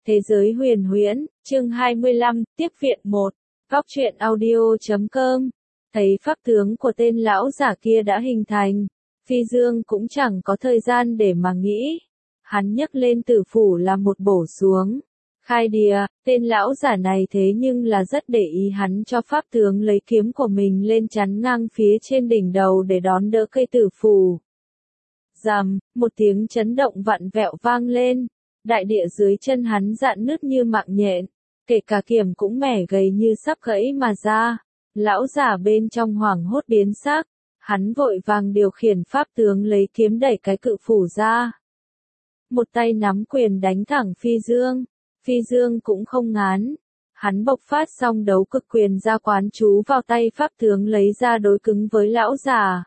Thế giới huyền huyễn, chương 25, tiếp viện 1. Góc truyện audio.com. Thấy pháp tướng của tên lão giả kia đã hình thành, Phi Dương cũng chẳng có thời gian để mà nghĩ. Hắn nhấc lên tử phủ làm một bổ xuống. Khai đìa, tên lão giả này thế nhưng là rất để ý, hắn cho pháp tướng lấy kiếm của mình lên chắn ngang phía trên đỉnh đầu để đón đỡ cây tử phủ. Rầm, một tiếng chấn động vặn vẹo vang lên. Đại địa dưới chân hắn rạn nứt như mạng nhện, kể cả kiếm cũng mẻ gầy như sắp gãy mà ra. Lão giả bên trong hoảng hốt biến sắc, hắn vội vàng điều khiển pháp tướng lấy kiếm đẩy cái cự phủ ra. Một tay nắm quyền đánh thẳng Phi Dương. Phi Dương cũng không ngán, hắn bộc phát xong đấu cực quyền ra quán chú vào tay pháp tướng lấy ra đối cứng với lão giả.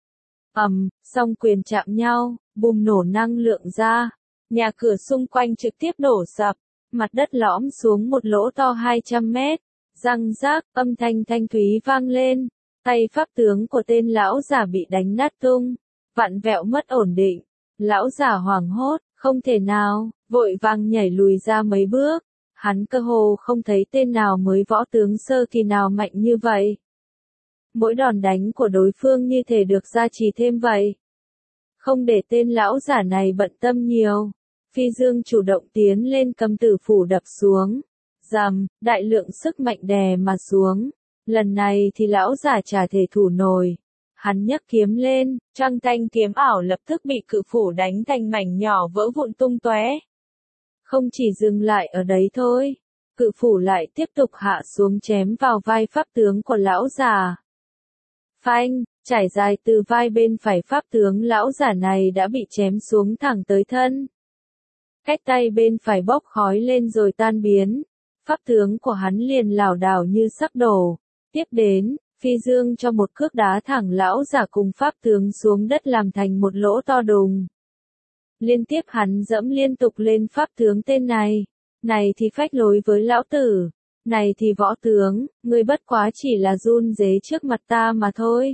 Song quyền chạm nhau, bùng nổ năng lượng ra. Nhà cửa xung quanh trực tiếp đổ sập, mặt đất lõm xuống một lỗ to 200 mét, răng rác, âm thanh thanh thúy vang lên, tay pháp tướng của tên lão giả bị đánh nát tung, vặn vẹo mất ổn định, lão giả hoảng hốt, không thể nào, vội vàng nhảy lùi ra mấy bước, hắn cơ hồ không thấy tên nào mới võ tướng sơ kỳ nào mạnh như vậy. Mỗi đòn đánh của đối phương như thể được gia trì thêm vậy. Không để tên lão giả này bận tâm nhiều. Phi Dương chủ động tiến lên cầm tử phủ đập xuống. Rầm, đại lượng sức mạnh đè mà xuống. Lần này thì lão giả chả thể thủ nổi. Hắn nhấc kiếm lên, trăng thanh kiếm ảo lập tức bị cự phủ đánh thành mảnh nhỏ vỡ vụn tung tóe. Không chỉ dừng lại ở đấy thôi, cự phủ lại tiếp tục hạ xuống chém vào vai pháp tướng của lão già. Phanh, trải dài từ vai bên phải pháp tướng lão giả này đã bị chém xuống thẳng tới thân. Cách tay bên phải bốc khói lên rồi tan biến, pháp tướng của hắn liền lảo đảo như sắp đổ. Tiếp đến, Phi Dương cho một cước đá thẳng lão giả cùng pháp tướng xuống đất làm thành một lỗ to đùng. Liên tiếp hắn dẫm liên tục lên pháp tướng tên này. Này thì phách lối với lão tử. Này thì võ tướng, ngươi bất quá chỉ là run rế trước mặt ta mà thôi.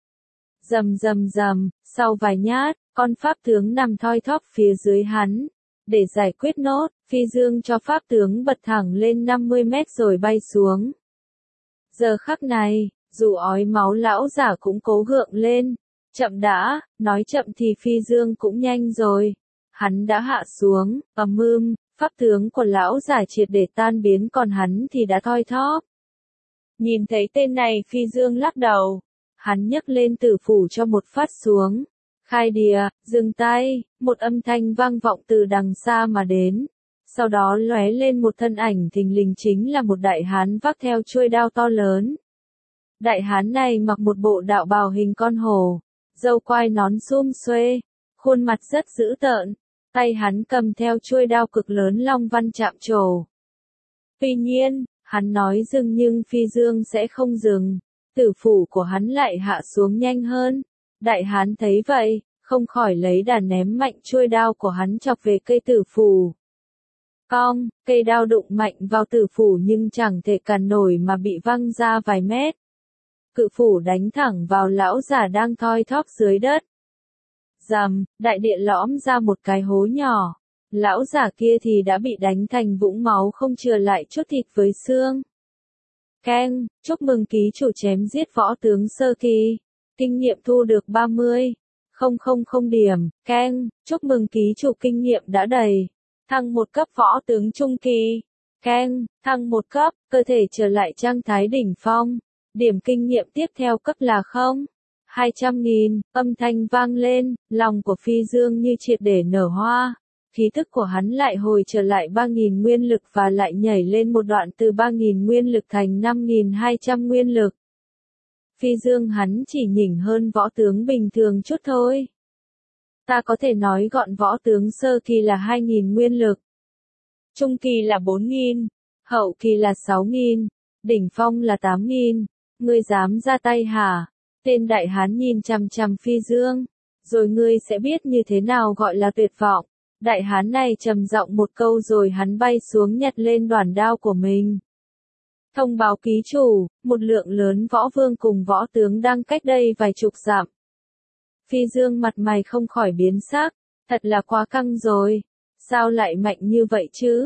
Rầm rầm rầm, sau vài nhát, con pháp tướng nằm thoi thóp phía dưới hắn. Để giải quyết nốt, Phi Dương cho pháp tướng bật thẳng lên 50 mét rồi bay xuống. Giờ khắc này, dù ói máu lão giả cũng cố gượng lên. Chậm đã, nói chậm thì Phi Dương cũng nhanh rồi. Hắn đã hạ xuống, pháp tướng của lão giả triệt để tan biến còn hắn thì đã thoi thóp. Nhìn thấy tên này Phi Dương lắc đầu. Hắn nhấc lên tử phủ cho một phát xuống. Khai đìa, dừng tay, một âm thanh vang vọng từ đằng xa mà đến. Sau đó lóe lên một thân ảnh thình lình chính là một đại hán vác theo chuôi đao to lớn. Đại hán này mặc một bộ đạo bào hình con hổ, râu quai nón sum xuê, khuôn mặt rất dữ tợn, tay hắn cầm theo chuôi đao cực lớn long văn chạm trổ. Tuy nhiên, hắn nói dừng nhưng Phi Dương sẽ không dừng, tử phủ của hắn lại hạ xuống nhanh hơn. Đại hán thấy vậy, không khỏi lấy đà ném mạnh chuôi đao của hắn chọc về cây tử phủ. Cong, cây đao đụng mạnh vào tử phủ nhưng chẳng thể cản nổi mà bị văng ra vài mét. Cự phủ đánh thẳng vào lão giả đang thoi thóp dưới đất. Rầm, đại địa lõm ra một cái hố nhỏ. Lão giả kia thì đã bị đánh thành vũng máu không chừa lại chút thịt với xương. Keng, chúc mừng ký chủ chém giết võ tướng sơ kỳ. Kinh nghiệm thu được 30,000 điểm. Keng, chúc mừng ký chủ kinh nghiệm đã đầy. Thăng một cấp võ tướng trung kỳ. Keng, thăng một cấp, cơ thể trở lại trạng thái đỉnh phong. Điểm kinh nghiệm tiếp theo cấp là 200.000, âm thanh vang lên, lòng của Phi Dương như triệt để nở hoa. Khí thức của hắn lại hồi trở lại 3.000 nguyên lực và lại nhảy lên một đoạn từ 3.000 nguyên lực thành 5.200 nguyên lực. Phi Dương hắn chỉ nhỉnh hơn võ tướng bình thường chút thôi. Ta có thể nói gọn võ tướng sơ kỳ là 2.000 nguyên lực. Trung kỳ là 4.000, hậu kỳ là 6.000, đỉnh phong là 8.000. Ngươi dám ra tay hả? Tên đại hán nhìn chằm chằm Phi Dương. Rồi ngươi sẽ biết như thế nào gọi là tuyệt vọng. Đại hán này trầm giọng một câu rồi hắn bay xuống nhặt lên đoản đao của mình. Thông báo ký chủ, một lượng lớn võ vương cùng võ tướng đang cách đây vài chục dặm. Phi Dương mặt mày không khỏi biến sắc. Thật là quá căng rồi. Sao lại mạnh như vậy chứ?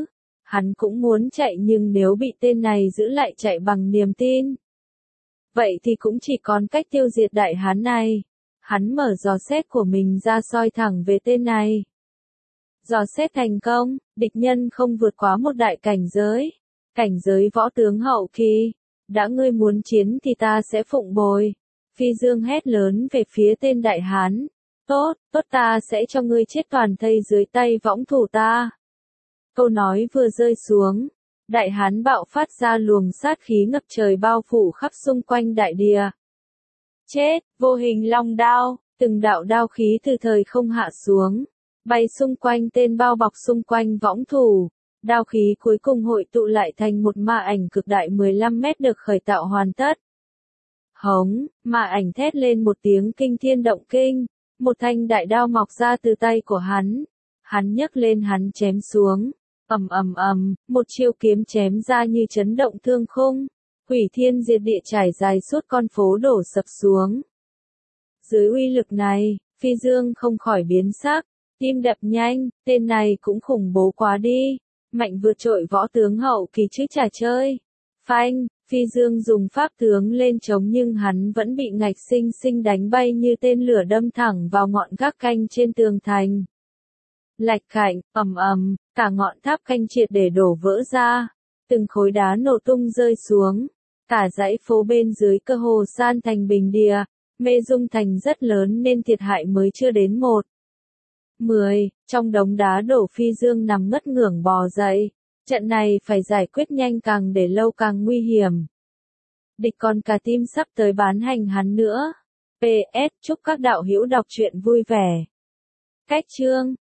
Hắn cũng muốn chạy nhưng nếu bị tên này giữ lại chạy bằng niềm tin. Vậy thì cũng chỉ còn cách tiêu diệt đại hán này. Hắn mở dò xét của mình ra soi thẳng về tên này. Dò xét thành công, địch nhân không vượt quá một đại cảnh giới. Cảnh giới võ tướng hậu kỳ. Đã ngươi muốn chiến thì ta sẽ phụng bồi. Phi Dương hét lớn về phía tên đại hán. Tốt, tốt ta sẽ cho ngươi chết toàn thây dưới tay võng thủ ta. Câu nói vừa rơi xuống. Đại hán bạo phát ra luồng sát khí ngập trời bao phủ khắp xung quanh đại địa. Chết, vô hình long đao, từng đạo đao khí từ thời không hạ xuống. Bay xung quanh tên bao bọc xung quanh võng thủ. Đao khí cuối cùng hội tụ lại thành một ma ảnh cực đại 15 mét được khởi tạo hoàn tất. Hống, ma ảnh thét lên một tiếng kinh thiên động kinh. Một thanh đại đao mọc ra từ tay của hắn. Hắn nhấc lên hắn chém xuống. Ầm ầm ầm, một chiêu kiếm chém ra như chấn động thương khung. Hủy thiên diệt địa trải dài suốt con phố đổ sập xuống. Dưới uy lực này, Phi Dương không khỏi biến sắc. Tim đập nhanh, tên này cũng khủng bố quá đi. Mạnh vượt trội võ tướng hậu kỳ chứ chả chơi. Phanh, Phi Dương dùng pháp tướng lên chống nhưng hắn vẫn bị ngạch sinh sinh đánh bay như tên lửa đâm thẳng vào ngọn gác canh trên tường thành. Lạch cạnh, ầm ầm, cả ngọn tháp canh triệt để đổ vỡ ra. Từng khối đá nổ tung rơi xuống. Cả dãy phố bên dưới cơ hồ san thành bình địa. Mê Dung Thành rất lớn nên thiệt hại mới chưa đến 10, trong đống đá đổ Phi Dương nằm ngất ngưởng bò dậy. Trận này phải giải quyết nhanh càng để lâu càng nguy hiểm. Địch còn cả team sắp tới bán hành hắn nữa. PS, chúc các đạo hữu đọc truyện vui vẻ. Cách chương